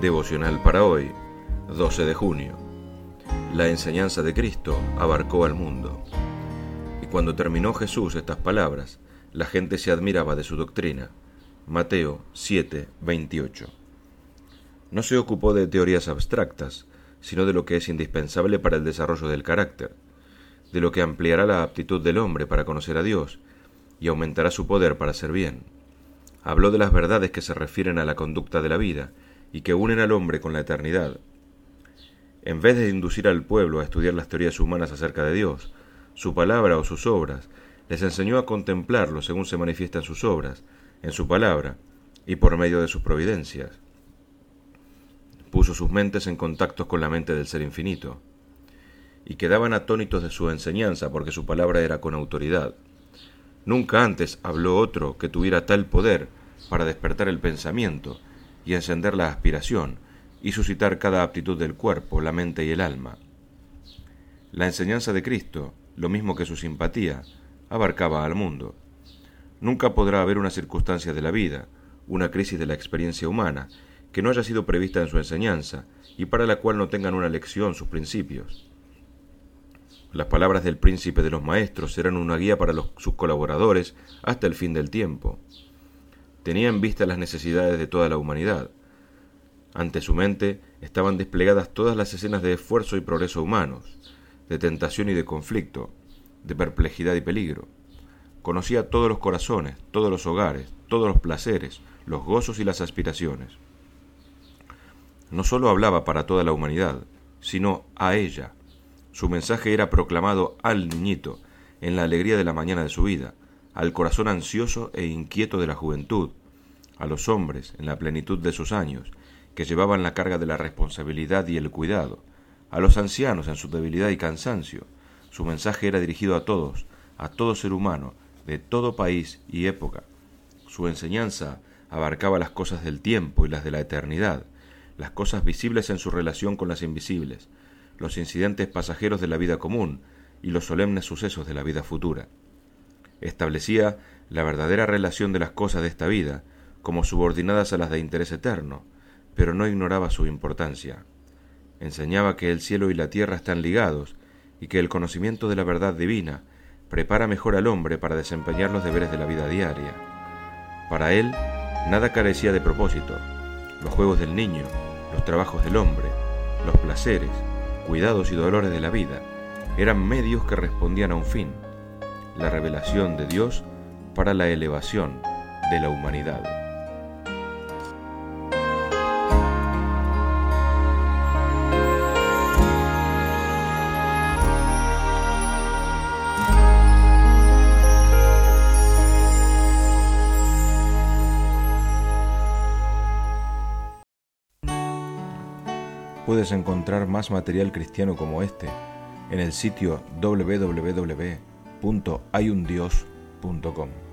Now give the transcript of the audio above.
Devocional para hoy, 12 de junio. La enseñanza de Cristo abarcó al mundo. Y cuando terminó Jesús estas palabras, la gente se admiraba de su doctrina. Mateo 7:28. No se ocupó de teorías abstractas, sino de lo que es indispensable para el desarrollo del carácter, de lo que ampliará la aptitud del hombre para conocer a Dios y aumentará su poder para hacer bien. Habló de las verdades que se refieren a la conducta de la vida y que unen al hombre con la eternidad. En vez de inducir al pueblo a estudiar las teorías humanas acerca de Dios, su palabra o sus obras, les enseñó a contemplarlo según se manifiesta en sus obras, en su palabra y por medio de sus providencias. Puso sus mentes en contacto con la mente del Ser Infinito, y quedaban atónitos de su enseñanza porque su palabra era con autoridad. Nunca antes habló otro que tuviera tal poder para despertar el pensamiento y encender la aspiración y suscitar cada aptitud del cuerpo, la mente y el alma. La enseñanza de Cristo, lo mismo que su simpatía, abarcaba al mundo. Nunca podrá haber una circunstancia de la vida, una crisis de la experiencia humana, que no haya sido prevista en su enseñanza y para la cual no tengan una lección sus principios. Las palabras del príncipe de los maestros serán una guía para sus colaboradores hasta el fin del tiempo. Tenía en vista las necesidades de toda la humanidad. Ante su mente estaban desplegadas todas las escenas de esfuerzo y progreso humanos, de tentación y de conflicto, de perplejidad y peligro. Conocía todos los corazones, todos los hogares, todos los placeres, los gozos y las aspiraciones. No solo hablaba para toda la humanidad, sino a ella. Su mensaje era proclamado al niñito, en la alegría de la mañana de su vida, al corazón ansioso e inquieto de la juventud, a los hombres en la plenitud de sus años, que llevaban la carga de la responsabilidad y el cuidado, a los ancianos en su debilidad y cansancio. Su mensaje era dirigido a todos, a todo ser humano, de todo país y época. Su enseñanza abarcaba las cosas del tiempo y las de la eternidad, las cosas visibles en su relación con las invisibles, los incidentes pasajeros de la vida común y los solemnes sucesos de la vida futura. Establecía la verdadera relación de las cosas de esta vida como subordinadas a las de interés eterno, pero no ignoraba su importancia. Enseñaba que el cielo y la tierra están ligados y que el conocimiento de la verdad divina prepara mejor al hombre para desempeñar los deberes de la vida diaria. Para él, nada carecía de propósito. Los juegos del niño, los trabajos del hombre, los placeres, cuidados y dolores de la vida eran medios que respondían a un fin, la revelación de Dios para la elevación de la humanidad. Puedes encontrar más material cristiano como este en el sitio www.hayundios.com.